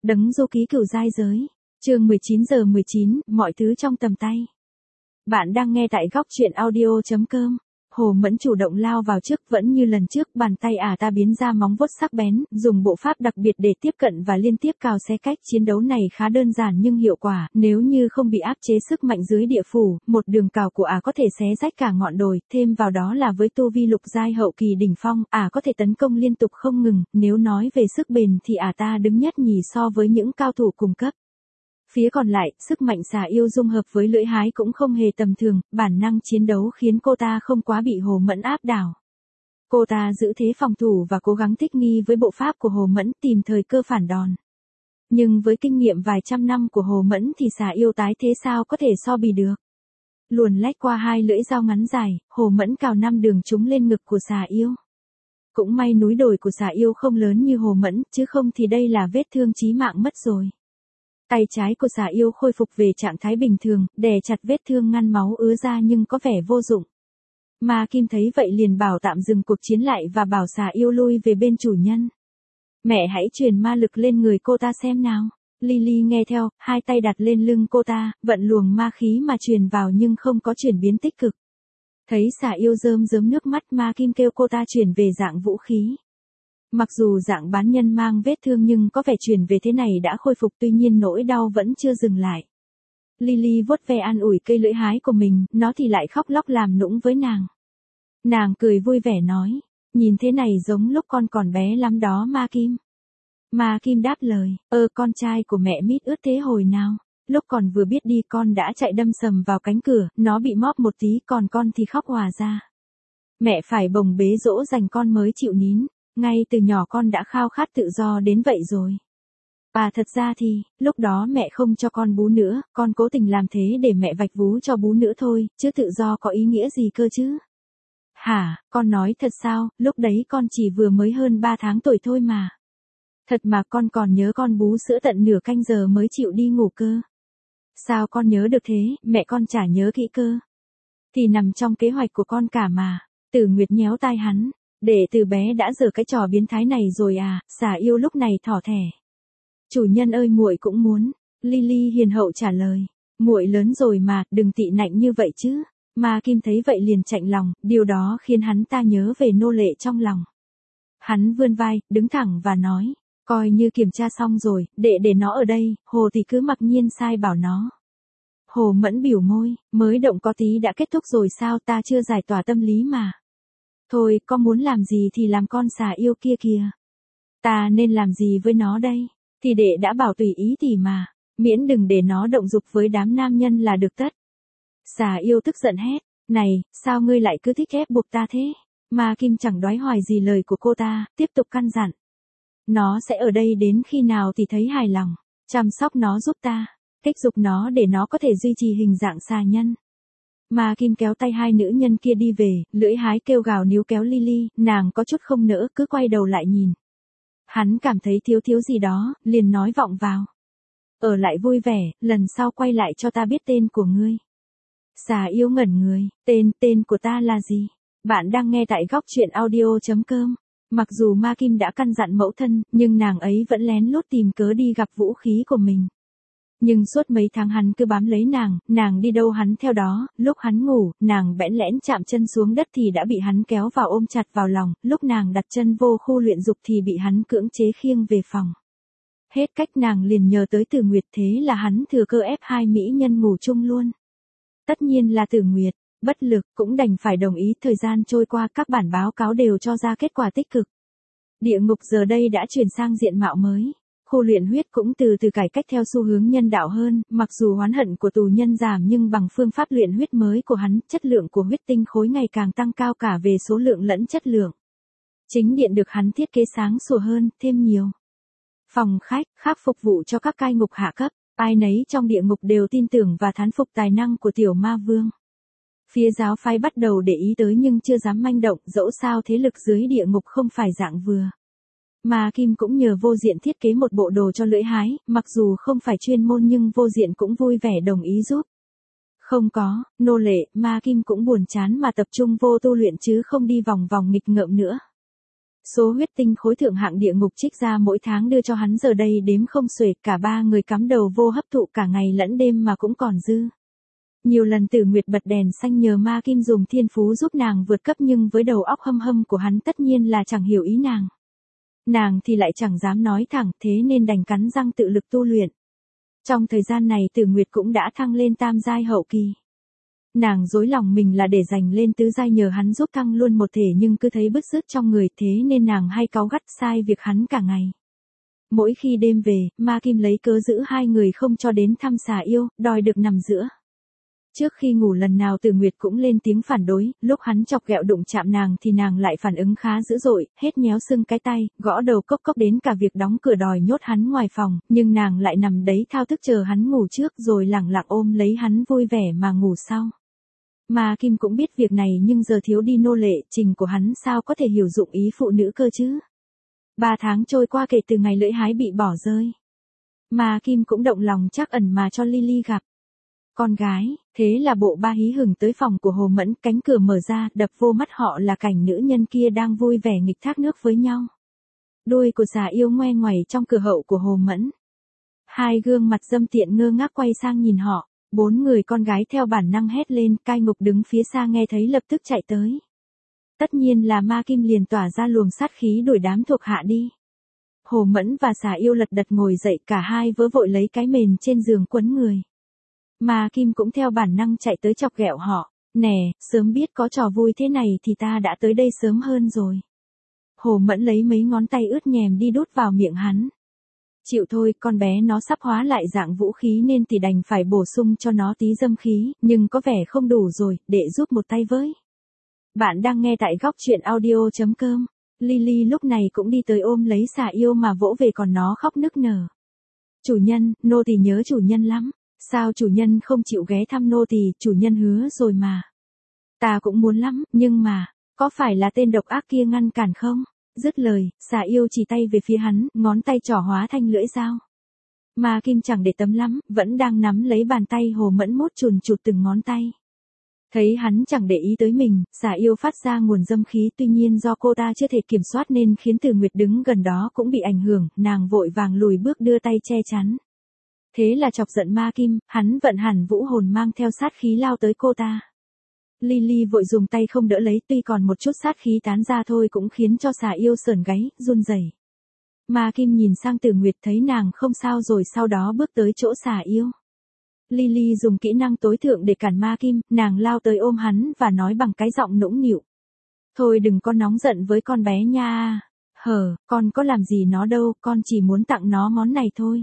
Đấng Du Ký Cửu Giai Giới. Chương 19:19, mọi thứ trong tầm tay. Bạn đang nghe tại góc truyện audio.com. Hồ Mẫn chủ động lao vào trước, vẫn như lần trước, bàn tay ta biến ra móng vuốt sắc bén, dùng bộ pháp đặc biệt để tiếp cận và liên tiếp cào xé. Cách chiến đấu này khá đơn giản nhưng hiệu quả, nếu như không bị áp chế sức mạnh dưới địa phủ, một đường cào của có thể xé rách cả ngọn đồi, thêm vào đó là với tu vi lục giai hậu kỳ đỉnh phong, có thể tấn công liên tục không ngừng, nếu nói về sức bền thì ta đứng nhất nhì so với những cao thủ cùng cấp. Phía còn lại, sức mạnh xà yêu dung hợp với lưỡi hái cũng không hề tầm thường, bản năng chiến đấu khiến cô ta không quá bị Hồ Mẫn áp đảo. Cô ta giữ thế phòng thủ và cố gắng thích nghi với bộ pháp của Hồ Mẫn, tìm thời cơ phản đòn. Nhưng với kinh nghiệm vài trăm năm của Hồ Mẫn thì xà yêu tái thế sao có thể so bì được. Luồn lách qua hai lưỡi dao ngắn dài, Hồ Mẫn cào 5 đường trúng lên ngực của xà yêu. Cũng may núi đồi của xà yêu không lớn như Hồ Mẫn, chứ không thì đây là vết thương chí mạng mất rồi. Tay trái của xà yêu khôi phục về trạng thái bình thường, đè chặt vết thương ngăn máu ứa ra nhưng có vẻ vô dụng. Ma Kim thấy vậy liền bảo tạm dừng cuộc chiến lại và bảo xà yêu lui về bên chủ nhân. Mẹ hãy truyền ma lực lên người cô ta xem nào. Lily nghe theo, hai tay đặt lên lưng cô ta, vận luồng ma khí mà truyền vào nhưng không có chuyển biến tích cực. Thấy xà yêu rơm rớm nước mắt, Ma Kim kêu cô ta chuyển về dạng vũ khí. Mặc dù dạng bán nhân mang vết thương nhưng có vẻ chuyển về thế này đã khôi phục, tuy nhiên nỗi đau vẫn chưa dừng lại. Lily vuốt ve an ủi cây lưỡi hái của mình, nó thì lại khóc lóc làm nũng với nàng. Nàng cười vui vẻ nói, nhìn thế này giống lúc con còn bé lắm đó Ma Kim. Ma Kim đáp lời, con trai của mẹ mít ướt thế hồi nào, lúc còn vừa biết đi con đã chạy đâm sầm vào cánh cửa, nó bị móp một tí còn con thì khóc òa ra. Mẹ phải bồng bế dỗ dành con mới chịu nín. Ngay từ nhỏ con đã khao khát tự do đến vậy rồi. Thật ra thì, lúc đó mẹ không cho con bú nữa, con cố tình làm thế để mẹ vạch vú cho bú nữa thôi, chứ tự do có ý nghĩa gì cơ chứ? Hả, con nói thật sao, lúc đấy con chỉ vừa mới hơn 3 tháng tuổi thôi mà. Thật mà con còn nhớ con bú sữa tận nửa canh giờ mới chịu đi ngủ cơ. Sao con nhớ được thế, mẹ con chả nhớ kỹ cơ. Thì nằm trong kế hoạch của con cả mà. Tử Nguyệt nhéo tai hắn. Để từ bé đã giở cái trò biến thái này rồi xà yêu lúc này thỏ thẻ. Chủ nhân ơi, muội cũng muốn. Lily hiền hậu trả lời. Muội lớn rồi mà, đừng tị nạnh như vậy chứ. Ma Kim thấy vậy liền chạnh lòng, điều đó khiến hắn ta nhớ về nô lệ trong lòng. Hắn vươn vai, đứng thẳng và nói, coi như kiểm tra xong rồi, để nó ở đây, Hồ thì cứ mặc nhiên sai bảo nó. Hồ Mẫn biểu môi, mới động có tí đã kết thúc rồi sao, ta chưa giải tỏa tâm lý mà. Thôi, con muốn làm gì thì làm con xà yêu kia kìa. Ta nên làm gì với nó đây? Thì đệ đã bảo tùy ý thì mà, miễn đừng để nó động dục với đám nam nhân là được tất. Xà yêu tức giận hét, này, sao ngươi lại cứ thích ép buộc ta thế? Ma Kim chẳng đoái hoài gì lời của cô ta, tiếp tục căn dặn. Nó sẽ ở đây đến khi nào thì thấy hài lòng, chăm sóc nó giúp ta, kích dục nó để nó có thể duy trì hình dạng xà nhân. Ma Kim kéo tay hai nữ nhân kia đi về, lưỡi hái kêu gào níu kéo Lily, nàng có chút không nỡ, cứ quay đầu lại nhìn. Hắn cảm thấy thiếu gì đó, liền nói vọng vào. Ở lại vui vẻ, lần sau quay lại cho ta biết tên của ngươi. Xà yêu ngẩn người, tên của ta là gì? Bạn đang nghe tại góc truyện audio.com. Mặc dù Ma Kim đã căn dặn mẫu thân, nhưng nàng ấy vẫn lén lút tìm cớ đi gặp vũ khí của mình. Nhưng suốt mấy tháng hắn cứ bám lấy nàng đi đâu hắn theo đó, lúc hắn ngủ, nàng bẽn lẽn chạm chân xuống đất thì đã bị hắn kéo vào ôm chặt vào lòng, lúc nàng đặt chân vô khu luyện dục thì bị hắn cưỡng chế khiêng về phòng. Hết cách nàng liền nhờ tới Tử Nguyệt, thế là hắn thừa cơ ép hai mỹ nhân ngủ chung luôn. Tất nhiên là Tử Nguyệt, bất lực, cũng đành phải đồng ý. Thời gian trôi qua, các bản báo cáo đều cho ra kết quả tích cực. Địa ngục giờ đây đã chuyển sang diện mạo mới. Khu luyện huyết cũng từ từ cải cách theo xu hướng nhân đạo hơn, mặc dù oán hận của tù nhân giảm nhưng bằng phương pháp luyện huyết mới của hắn, chất lượng của huyết tinh khối ngày càng tăng cao cả về số lượng lẫn chất lượng. Chính điện được hắn thiết kế sáng sủa hơn, thêm nhiều phòng khách, khác phục vụ cho các cai ngục hạ cấp, ai nấy trong địa ngục đều tin tưởng và thán phục tài năng của tiểu ma vương. Phía giáo phái bắt đầu để ý tới nhưng chưa dám manh động, dẫu sao thế lực dưới địa ngục không phải dạng vừa. Ma Kim cũng nhờ Vô Diện thiết kế một bộ đồ cho lưỡi hái, mặc dù không phải chuyên môn nhưng Vô Diện cũng vui vẻ đồng ý giúp. Không có, nô lệ, Ma Kim cũng buồn chán mà tập trung vô tu luyện chứ không đi vòng vòng nghịch ngợm nữa. Số huyết tinh khối thượng hạng địa ngục trích ra mỗi tháng đưa cho hắn giờ đây đếm không xuể, cả ba người cắm đầu vô hấp thụ cả ngày lẫn đêm mà cũng còn dư. Nhiều lần Tử Nguyệt bật đèn xanh nhờ Ma Kim dùng thiên phú giúp nàng vượt cấp, nhưng với đầu óc hâm hâm của hắn tất nhiên là chẳng hiểu ý nàng. Nàng thì lại chẳng dám nói thẳng, thế nên đành cắn răng tự lực tu luyện. Trong thời gian này Tử Nguyệt cũng đã thăng lên tam giai hậu kỳ. Nàng dối lòng mình là để giành lên tứ giai nhờ hắn giúp thăng luôn một thể, nhưng cứ thấy bứt rứt trong người, thế nên nàng hay cáu gắt sai việc hắn cả ngày. Mỗi khi đêm về, Ma Kim lấy cớ giữ hai người không cho đến thăm xà yêu, đòi được nằm giữa. Trước khi ngủ lần nào Tử Nguyệt cũng lên tiếng phản đối, lúc hắn chọc ghẹo đụng chạm nàng thì nàng lại phản ứng khá dữ dội, hết nhéo sưng cái tay, gõ đầu cốc cốc đến cả việc đóng cửa đòi nhốt hắn ngoài phòng, nhưng nàng lại nằm đấy thao thức chờ hắn ngủ trước rồi lẳng lặng ôm lấy hắn vui vẻ mà ngủ sau. Ma Kim cũng biết việc này nhưng giờ thiếu đi nô lệ, trình của hắn sao có thể hiểu dụng ý phụ nữ cơ chứ. 3 tháng trôi qua kể từ ngày lưỡi hái bị bỏ rơi. Ma Kim cũng động lòng trắc ẩn mà cho Lily gặp con gái, thế là bộ ba hí hửng tới phòng của Hồ Mẫn, cánh cửa mở ra, đập vô mắt họ là cảnh nữ nhân kia đang vui vẻ nghịch thác nước với nhau. Đuôi của xà yêu ngoe ngoẩy trong cửa hậu của Hồ Mẫn. Hai gương mặt dâm tiện ngơ ngác quay sang nhìn họ, 4 người con gái theo bản năng hét lên, Cai Ngục đứng phía xa nghe thấy lập tức chạy tới. Tất nhiên là Ma Kim liền tỏa ra luồng sát khí đuổi đám thuộc hạ đi. Hồ Mẫn và xà yêu lật đật ngồi dậy, cả hai vớ vội lấy cái mền trên giường quấn người. Ma Kim cũng theo bản năng chạy tới chọc ghẹo họ, nè, sớm biết có trò vui thế này thì ta đã tới đây sớm hơn rồi. Hồ Mẫn lấy mấy ngón tay ướt nhèm đi đút vào miệng hắn. Chịu thôi, con bé nó sắp hóa lại dạng vũ khí nên thì đành phải bổ sung cho nó tí dâm khí, nhưng có vẻ không đủ rồi, để giúp một tay với. Bạn đang nghe tại góc truyện audio.com. Lily lúc này cũng đi tới ôm lấy xà yêu mà vỗ về, còn nó khóc nức nở. Chủ nhân, nô tỳ nhớ chủ nhân lắm. Sao chủ nhân không chịu ghé thăm nô tỳ, chủ nhân hứa rồi mà. Ta cũng muốn lắm, nhưng mà, có phải là tên độc ác kia ngăn cản không? Dứt lời, xà yêu chỉ tay về phía hắn, ngón tay trỏ hóa thành lưỡi dao. Ma Kim chẳng để tâm lắm, vẫn đang nắm lấy bàn tay Hồ Mẫn mốt chùn chụt từng ngón tay. Thấy hắn chẳng để ý tới mình, xà yêu phát ra nguồn dâm khí, tuy nhiên do cô ta chưa thể kiểm soát nên khiến Tử Nguyệt đứng gần đó cũng bị ảnh hưởng, nàng vội vàng lùi bước đưa tay che chắn. Thế là chọc giận Ma Kim, hắn vận hẳn vũ hồn mang theo sát khí lao tới cô ta. Lily vội dùng tay không đỡ lấy, tuy còn một chút sát khí tán ra thôi cũng khiến cho xà yêu sởn gáy, run rẩy. Ma Kim nhìn sang Tử Nguyệt thấy nàng không sao rồi sau đó bước tới chỗ xà yêu. Lily dùng kỹ năng tối thượng để cản Ma Kim, nàng lao tới ôm hắn và nói bằng cái giọng nũng nịu. Thôi đừng có nóng giận với con bé nha. Con có làm gì nó đâu, con chỉ muốn tặng nó món này thôi.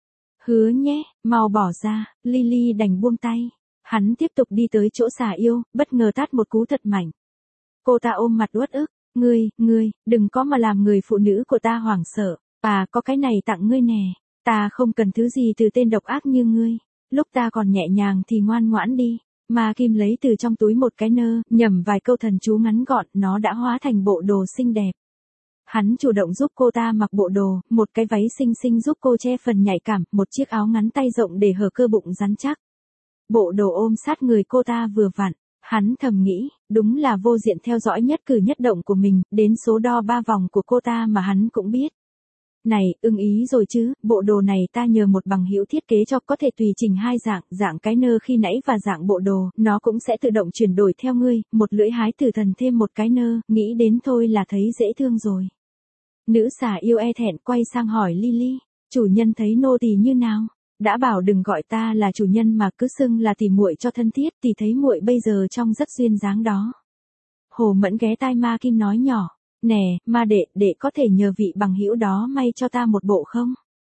Hứa nhé, mau bỏ ra, Lily đành buông tay. Hắn tiếp tục đi tới chỗ xà yêu, bất ngờ tát một cú thật mạnh. Cô ta ôm mặt uất ức, ngươi, đừng có mà làm người phụ nữ của ta hoảng sợ. Có cái này tặng ngươi nè, ta không cần thứ gì từ tên độc ác như ngươi. Lúc ta còn nhẹ nhàng thì ngoan ngoãn đi. Ma Kim lấy từ trong túi một cái nơ, nhẩm vài câu thần chú ngắn gọn, nó đã hóa thành bộ đồ xinh đẹp. Hắn chủ động giúp cô ta mặc bộ đồ, một cái váy xinh xinh giúp cô che phần nhạy cảm, một chiếc áo ngắn tay rộng để hở cơ bụng rắn chắc. Bộ đồ ôm sát người cô ta vừa vặn, hắn thầm nghĩ, đúng là vô diện theo dõi nhất cử nhất động của mình, đến số đo 3 vòng của cô ta mà hắn cũng biết. Này, ưng ý rồi chứ, bộ đồ này ta nhờ một bằng hữu thiết kế cho, có thể tùy chỉnh hai dạng cái nơ khi nãy và dạng bộ đồ, nó cũng sẽ tự động chuyển đổi theo ngươi, một lưỡi hái tử thần thêm một cái nơ, nghĩ đến thôi là thấy dễ thương rồi. Nữ xà yêu e thẹn quay sang hỏi Lily, chủ nhân thấy nô tỳ như nào? Đã bảo đừng gọi ta là chủ nhân mà cứ xưng là tỷ muội cho thân thiết, thì thấy muội bây giờ trông rất duyên dáng đó. Hồ Mẫn ghé tai Ma Kim nói nhỏ, nè, Ma đệ có thể nhờ vị bằng hữu đó may cho ta một bộ không?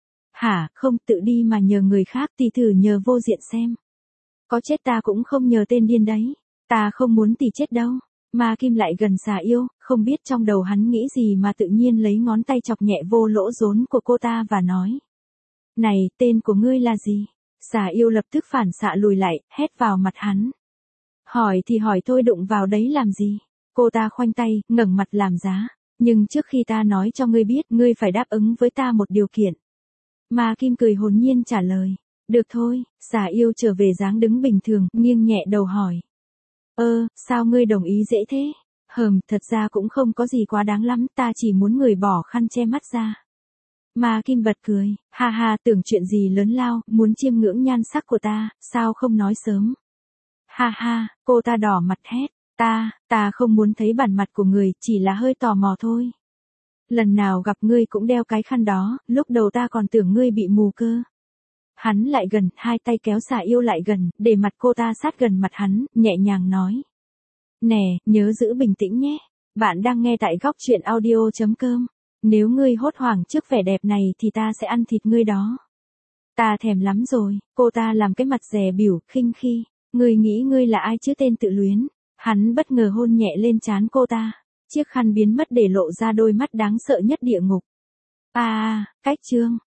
Hả, không, tự đi mà nhờ người khác thì thử nhờ vô diện xem. Có chết ta cũng không nhờ tên điên đấy, ta không muốn tỷ chết đâu. Ma Kim lại gần xà yêu, không biết trong đầu hắn nghĩ gì mà tự nhiên lấy ngón tay chọc nhẹ vô lỗ rốn của cô ta và nói. Này, tên của ngươi là gì? Xà yêu lập tức phản xạ lùi lại, hét vào mặt hắn. Hỏi thì hỏi thôi, đụng vào đấy làm gì? Cô ta khoanh tay, ngẩng mặt làm giá. Nhưng trước khi ta nói cho ngươi biết, ngươi phải đáp ứng với ta một điều kiện. Ma Kim cười hồn nhiên trả lời. Được thôi, xà yêu trở về dáng đứng bình thường, nghiêng nhẹ đầu hỏi. Sao ngươi đồng ý dễ thế? Thật ra cũng không có gì quá đáng lắm, ta chỉ muốn người bỏ khăn che mắt ra. Ma Kim bật cười, ha ha, tưởng chuyện gì lớn lao, muốn chiêm ngưỡng nhan sắc của ta, sao không nói sớm. Ha ha, cô ta đỏ mặt hét, ta không muốn thấy bản mặt của người, chỉ là hơi tò mò thôi. Lần nào gặp ngươi cũng đeo cái khăn đó, lúc đầu ta còn tưởng ngươi bị mù cơ. Hắn lại gần, hai tay kéo Xà Yêu lại gần, để mặt cô ta sát gần mặt hắn, nhẹ nhàng nói. Nè, nhớ giữ bình tĩnh nhé. Bạn đang nghe tại Góc Chuyện Audio.com. Nếu ngươi hốt hoảng trước vẻ đẹp này thì ta sẽ ăn thịt ngươi đó. Ta thèm lắm rồi, cô ta làm cái mặt dè bỉu, khinh khi. Ngươi nghĩ ngươi là ai chứ tên tự luyến. Hắn bất ngờ hôn nhẹ lên trán cô ta. Chiếc khăn biến mất để lộ ra đôi mắt đáng sợ nhất địa ngục. Cách chương.